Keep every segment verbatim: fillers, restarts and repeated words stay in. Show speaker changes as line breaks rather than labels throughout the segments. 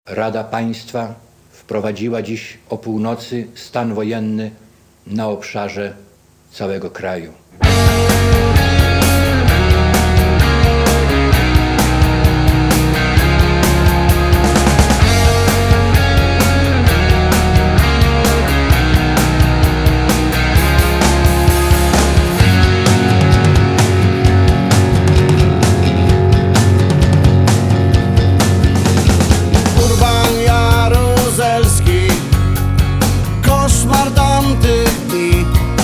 Rada Państwa wprowadziła dziś o północy stan wojenny na obszarze całego kraju.
Koszmar tamtych dni.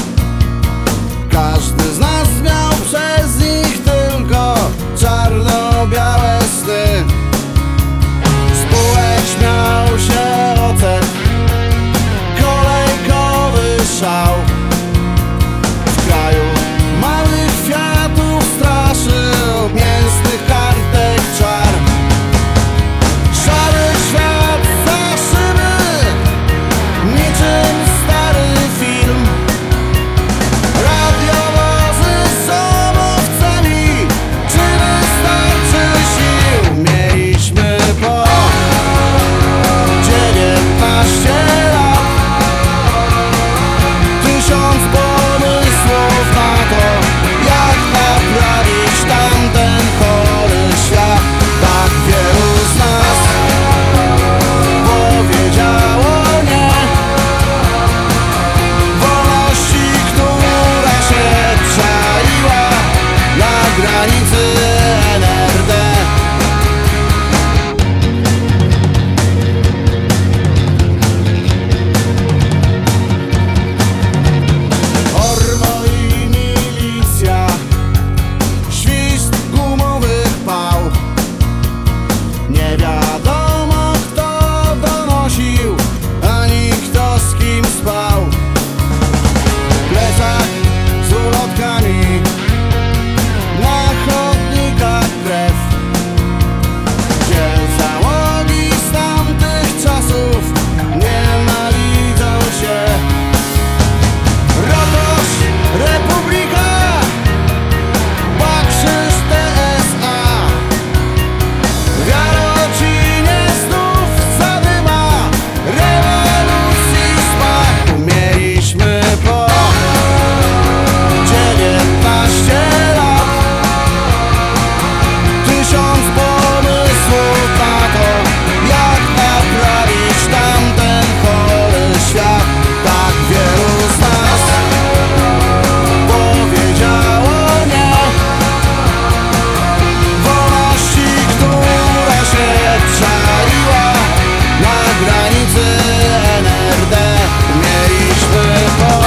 Każdy z nas miał przez nich tylko czarno-białe sny. Spółek śmiał się ocet, kolejkowy szał. W kraju małych kwiatów straszył mięsnych kartek czar. Szary świat za szyby, niczym stary film. Radiowozy są owcami, czy wystarczy sił? Mieliśmy po dziewiętnaście lat, tysiąc pomysłów na to, jak naprawić tamten chory świat. Tak wielu z nas powiedziało nie wolności, która się czaiła na granicy N R D. Ormo i milicja, świst gumowych pał. Nie wiadomo, kto donosił, ani kto z kim spał. Plecak z ulotkami, na chodnikach krew. Gdzie załogi z tamtych czasów nienawidzą się. Rotosz, Republika, Bakrzyż, T S A. W Jarocinie znów zadyma rewolucji smak. Mieliśmy po dziewiętnaście lat, tysiąc pomysłów na to, jak naprawić tamten chory świat. Tak wielu z nas powiedziało nie wolności, która się czaiła na granicy N R D. Mieliśmy po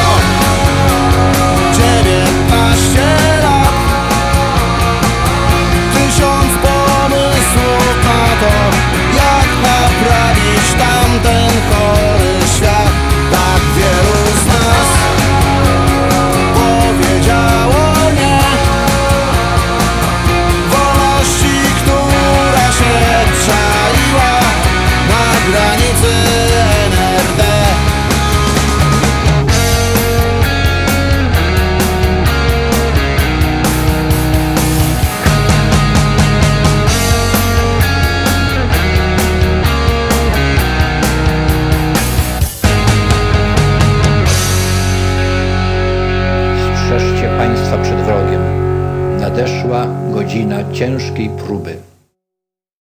dziewiętnaście lat, tysiąc pomysłów na to, jak naprawić tamten chory świat. Tak wielu z nas powiedziało nie wolności, która się czaiła na granicy N R D.
Strzeżcie Państwa przed wrogiem. Nadeszła godzina ciężkiej próby.